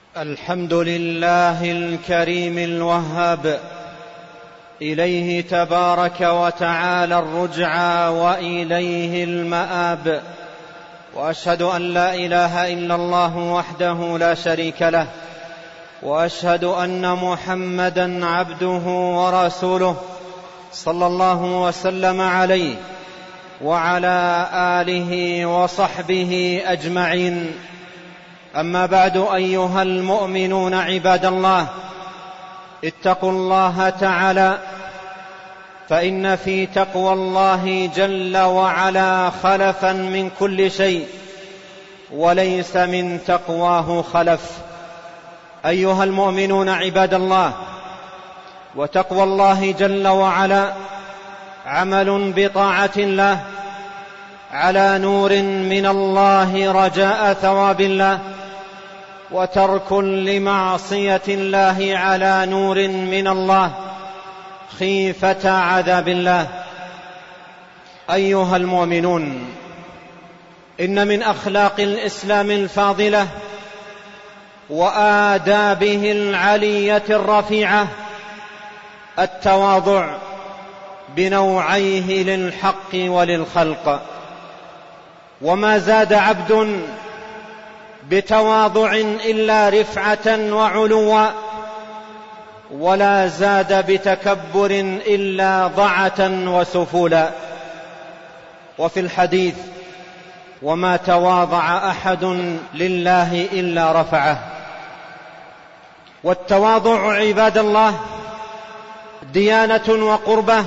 الحمد لله الكريم الوهاب، إليه تبارك وتعالى الرجعى وإليه المآب. وأشهد أن لا إله إلا الله وحده لا شريك له، وأشهد أن محمدا عبده ورسوله صلى الله وسلم عليه وعلى آله وصحبه أجمعين. أما بعد، أيها المؤمنون عباد الله، اتقوا الله تعالى، فإن في تقوى الله جل وعلا خلفا من كل شيء، وليس من تقواه خلف. أيها المؤمنون عباد الله، وتقوى الله جل وعلا عمل بطاعة الله على نور من الله رجاء ثواب الله، وترك لمعصية الله على نور من الله خيفة عذاب الله. أيها المؤمنون، إن من أخلاق الإسلام الفاضلة وآدابه العلية الرفيعة التواضع بنوعيه للحق وللخلق. وما زاد عبد بتواضع إلا رفعة وعلوا، ولا زاد بتكبر إلا ضعة وسفولا. وفي الحديث: وما تواضع أحد لله إلا رفعه. والتواضع عباد الله ديانة وقربة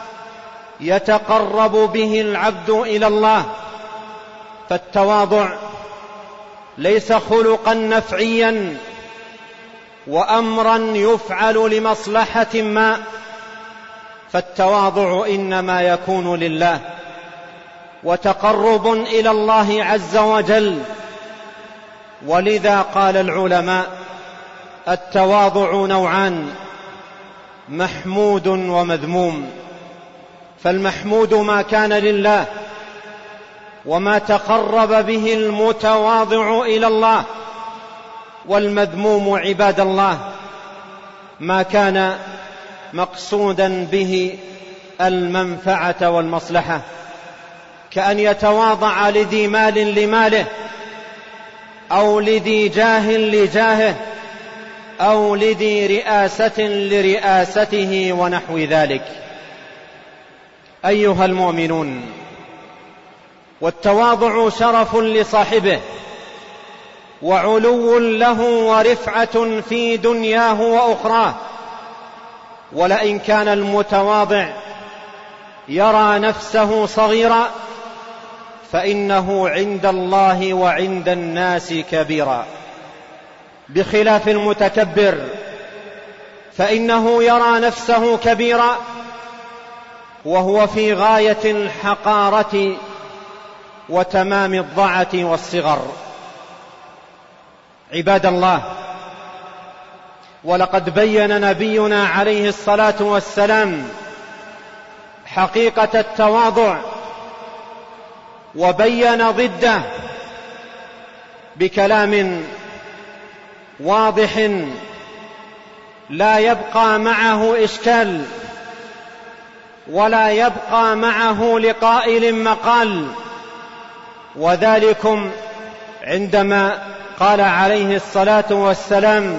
يتقرب به العبد إلى الله. فالتواضع ليس خلقا نفعيا وأمرا يفعل لمصلحة ما، فالتواضع إنما يكون لله وتقرب إلى الله عز وجل. ولذا قال العلماء: التواضع نوعان، محمود ومذموم. فالمحمود ما كان لله وما تقرب به المتواضع إلى الله، والمذموم عباد الله ما كان مقصودا به المنفعة والمصلحة، كأن يتواضع لذي مال لماله، أو لذي جاه لجاهه، أو لذي رئاسة لرئاسته ونحو ذلك. أيها المؤمنون، والتواضع شرف لصاحبه وعلو له ورفعة في دنياه وأخراه. ولئن كان المتواضع يرى نفسه صغيرا، فإنه عند الله وعند الناس كبيرا، بخلاف المتكبر فإنه يرى نفسه كبيرا وهو في غاية الحقارة وتمام الضعة والصغر. عباد الله، ولقد بين نبينا عليه الصلاة والسلام حقيقة التواضع وبين ضده بكلام واضح لا يبقى معه إشكال ولا يبقى معه لقائل مقال. وذلكم عندما قال عليه الصلاة والسلام: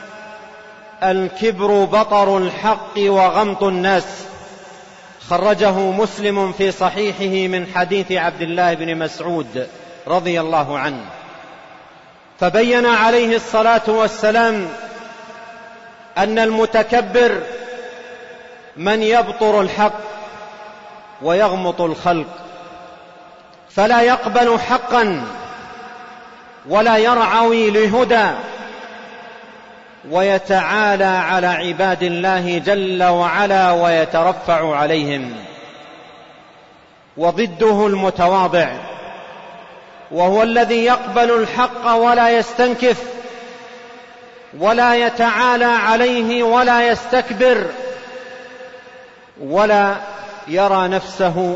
الكبر بطر الحق وغمط الناس. خرجه مسلم في صحيحه من حديث عبد الله بن مسعود رضي الله عنه. فبين عليه الصلاة والسلام أن المتكبر من يبطر الحق ويغمط الخلق، فلا يقبل حقا ولا يرعوي لهدى، ويتعالى على عباد الله جل وعلا ويترفع عليهم. وضده المتواضع، وهو الذي يقبل الحق ولا يستنكف ولا يتعالى عليه ولا يستكبر ولا يرى نفسه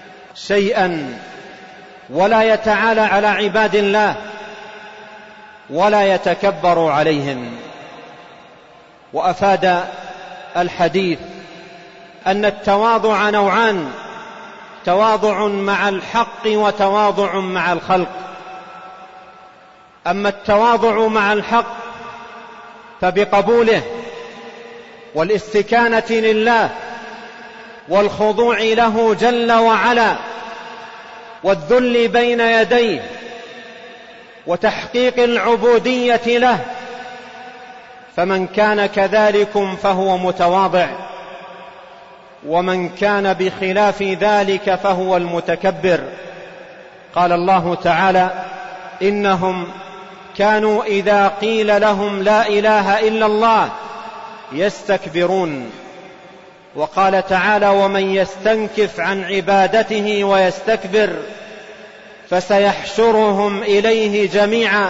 شيئا ولا يتعالى على عباد الله ولا يتكبر عليهم. وأفاد الحديث أن التواضع نوعان: تواضع مع الحق وتواضع مع الخلق. أما التواضع مع الحق فبقبوله والاستكانة لله والخضوع له جل وعلا والذل بين يديه وتحقيق العبودية له، فمن كان كذلك فهو متواضع، ومن كان بخلاف ذلك فهو المتكبر. قال الله تعالى: إنهم كانوا إذا قيل لهم لا إله إلا الله يستكبرون. وقال تعالى: ومن يستنكف عن عبادته ويستكبر فسيحشرهم إليه جميعا.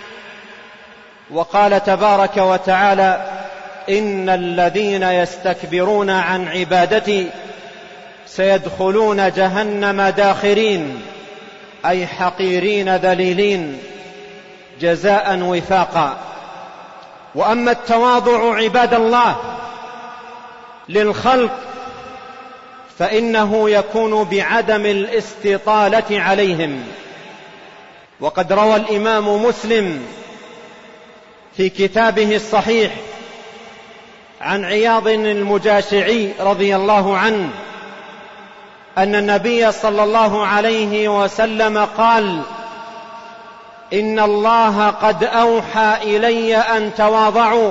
وقال تبارك وتعالى: إن الذين يستكبرون عن عبادتي سيدخلون جهنم داخرين، أي حقيرين ذليلين، جزاء وفاقا. وأما التواضع عباد الله للخلق فإنه يكون بعدم الاستطالة عليهم. وقد روى الإمام مسلم في كتابه الصحيح عن عياض المجاشعي رضي الله عنه أن النبي صلى الله عليه وسلم قال: إن الله قد أوحى إلي أن تواضعوا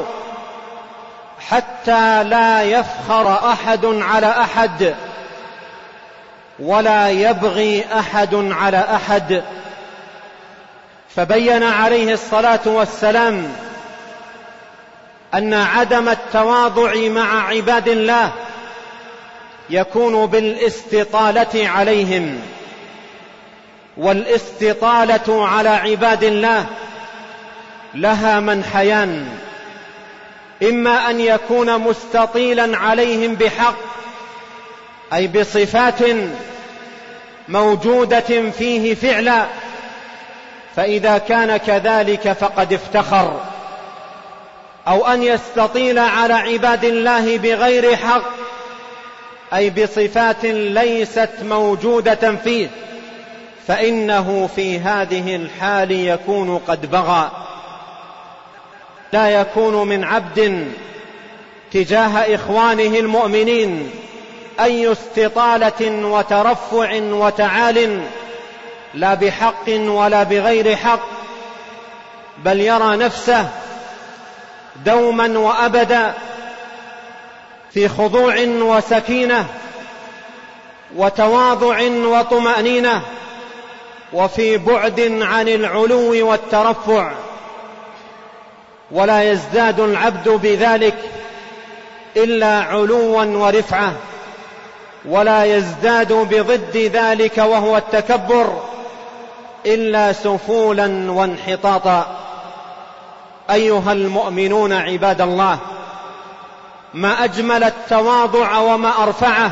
حتى لا يفخر أحد على أحد ولا يبغي أحد على أحد. فبين عليه الصلاة والسلام أن عدم التواضع مع عباد الله يكون بالاستطالة عليهم، والاستطالة على عباد الله لها منحيان: إما أن يكون مستطيلا عليهم بحق، أي بصفات موجودة فيه فعلا، فإذا كان كذلك فقد افتخر، أو أن يستطيل على عباد الله بغير حق، أي بصفات ليست موجودة فيه، فإنه في هذه الحال يكون قد بغى. لا يكون من عبد تجاه إخوانه المؤمنين أي استطالة وترفع وتعال، لا بحق ولا بغير حق، بل يرى نفسه دوما وأبدا في خضوع وسكينة وتواضع وطمأنينة، وفي بعد عن العلو والترفع. ولا يزداد العبد بذلك إلا علوا ورفعة، ولا يزداد بضد ذلك وهو التكبر إلا سفولا وانحطاطا. أيها المؤمنون عباد الله، ما أجمل التواضع وما أرفعه،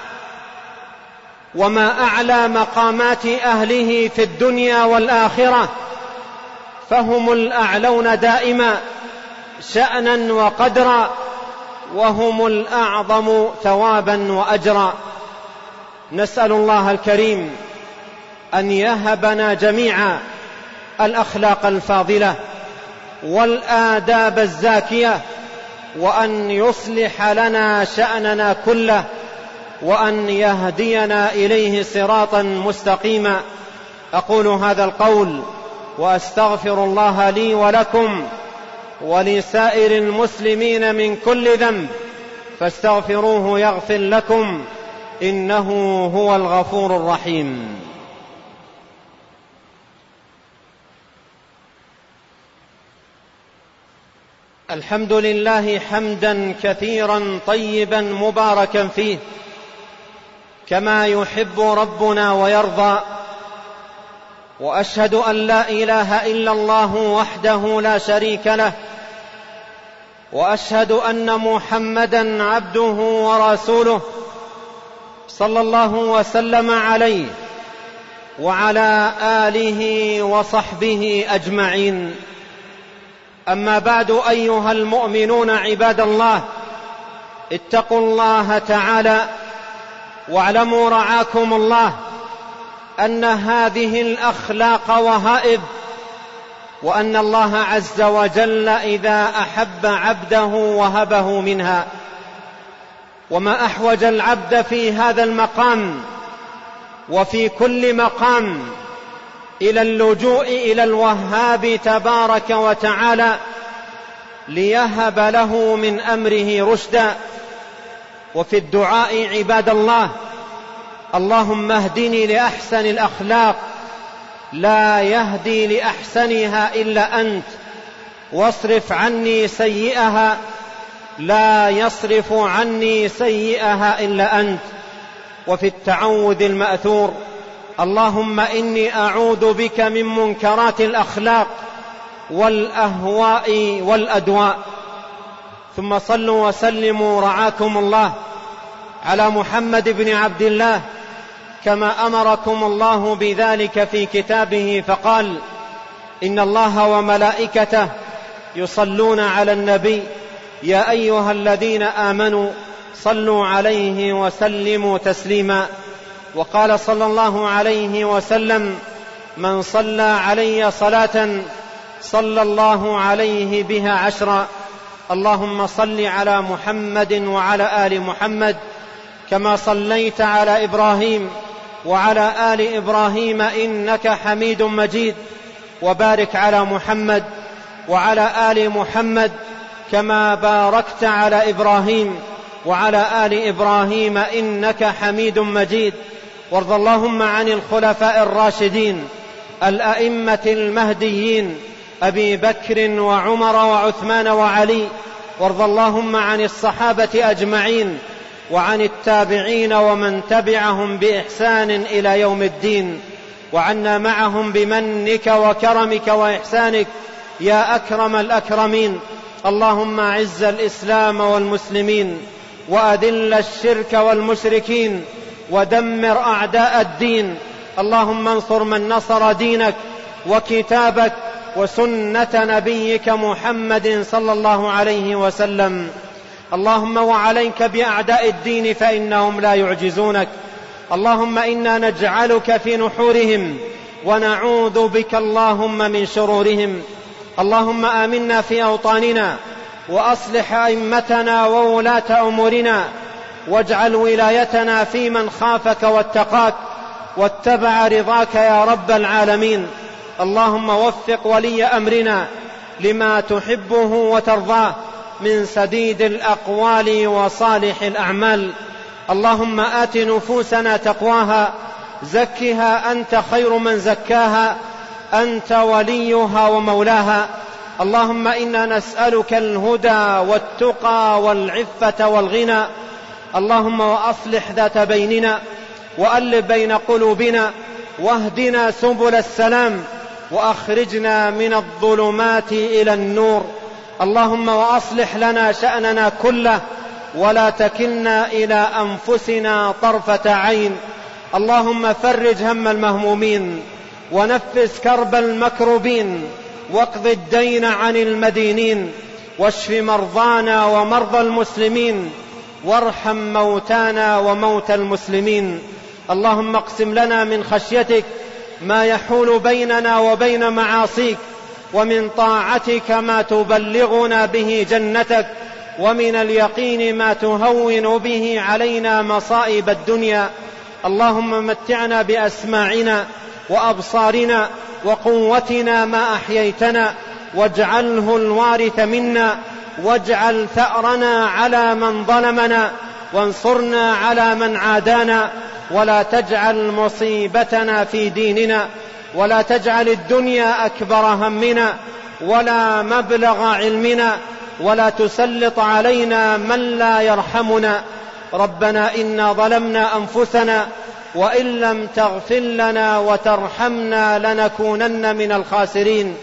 وما أعلى مقامات أهله في الدنيا والآخرة، فهم الأعلون دائما شأنا وقدرا، وهم الأعظم ثوابا وأجرا. نسأل الله الكريم أن يهبنا جميعا الأخلاق الفاضلة والآداب الزاكية، وأن يصلح لنا شأننا كله، وأن يهدينا إليه صراطا مستقيما. أقول هذا القول وأستغفر الله لي ولكم ولسائر المسلمين من كل ذنب، فاستغفروه يغفر لكم، إنه هو الغفور الرحيم. الحمد لله حمدا كثيرا طيبا مباركا فيه، كما يحب ربنا ويرضى. وأشهد أن لا إله إلا الله وحده لا شريك له، وأشهد أن محمدا عبده ورسوله صلى الله وسلم عليه وعلى آله وصحبه أجمعين. أما بعد، أيها المؤمنون عباد الله، اتقوا الله تعالى واعلموا رعاكم الله أن هذه الأخلاق وهائب، وأن الله عز وجل إذا أحب عبده وهبه منها. وما أحوج العبد في هذا المقام وفي كل مقام إلى اللجوء إلى الوهاب تبارك وتعالى ليهب له من أمره رشدا. وفي الدعاء عباد الله: اللهم اهدني لأحسن الأخلاق لا يهدي لأحسنها إلا أنت، واصرف عني سيئها لا يصرف عني سيئها إلا أنت. وفي التعوذ المأثور: اللهم إني أعوذ بك من منكرات الأخلاق والأهواء والأدواء. ثم صلوا وسلموا رعاكم الله على محمد بن عبد الله كما أمركم الله بذلك في كتابه، فقال: إن الله وملائكته يصلون على النبي يا أيها الذين آمنوا صلوا عليه وسلموا تسليما. وقال صلى الله عليه وسلم: من صلى علي صلاة صلى الله عليه بها 10. اللهم صل على محمد وعلى آل محمد كما صليت على إبراهيم وعلى آل إبراهيم إنك حميد مجيد، وبارك على محمد وعلى آل محمد كما باركت على إبراهيم وعلى آل إبراهيم إنك حميد مجيد. وارض اللهم عن الخلفاء الراشدين الأئمة المهديين أبي بكر وعمر وعثمان وعلي. وارض اللهم عن الصحابة أجمعين وعن التابعين ومن تبعهم بإحسان إلى يوم الدين، وعنا معهم بمنك وكرمك وإحسانك يا أكرم الأكرمين. اللهم أعز الإسلام والمسلمين، وأذل الشرك والمشركين، ودمر أعداء الدين. اللهم انصر من نصر دينك وكتابك وسنة نبيك محمد صلى الله عليه وسلم. اللهم وعليك بأعداء الدين فإنهم لا يعجزونك. اللهم إنا نجعلك في نحورهم ونعوذ بك اللهم من شرورهم. اللهم آمنا في أوطاننا، وأصلح أئمتنا وولاة أمورنا، واجعل ولايتنا في من خافك واتقاك واتبع رضاك يا رب العالمين. اللهم وفق ولي أمرنا لما تحبه وترضاه من سديد الأقوال وصالح الأعمال. اللهم آت نفوسنا تقواها، زكها أنت خير من زكاها، أنت وليها ومولاها. اللهم إنا نسألك الهدى والتقى والعفة والغنى. اللهم وأصلح ذات بيننا، وألف بين قلوبنا، واهدنا سبل السلام، وأخرجنا من الظلمات إلى النور. اللهم وأصلح لنا شأننا كله، ولا تكلنا إلى أنفسنا طرفة عين. اللهم فرج هم المهمومين، ونفس كرب المكروبين، واقض الدين عن المدينين، واشف مرضانا ومرضى المسلمين، وارحم موتانا وموتى المسلمين. اللهم اقسم لنا من خشيتك ما يحول بيننا وبين معاصيك، ومن طاعتك ما تبلغنا به جنتك، ومن اليقين ما تهون به علينا مصائب الدنيا. اللهم متعنا بأسماعنا وأبصارنا وقوتنا ما أحييتنا، واجعله الوارث منا، واجعل ثأرنا على من ظلمنا، وانصرنا على من عادانا، ولا تجعل مصيبتنا في ديننا، ولا تجعل الدنيا أكبر همنا ولا مبلغ علمنا، ولا تسلط علينا من لا يرحمنا. ربنا إنا ظلمنا أنفسنا، وإن لم تغفر لنا وترحمنا لنكونن من الخاسرين.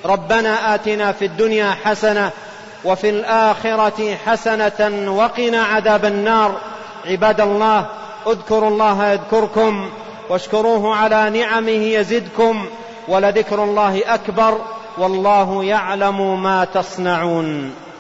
ربنا آتنا في الدنيا حسنة وفي الآخرة حسنة وقنا عذاب النار. عباد الله، اذكروا الله يذكركم، واشكروه على نعمه يزدكم، ولذكر الله أكبر، والله يعلم ما تصنعون.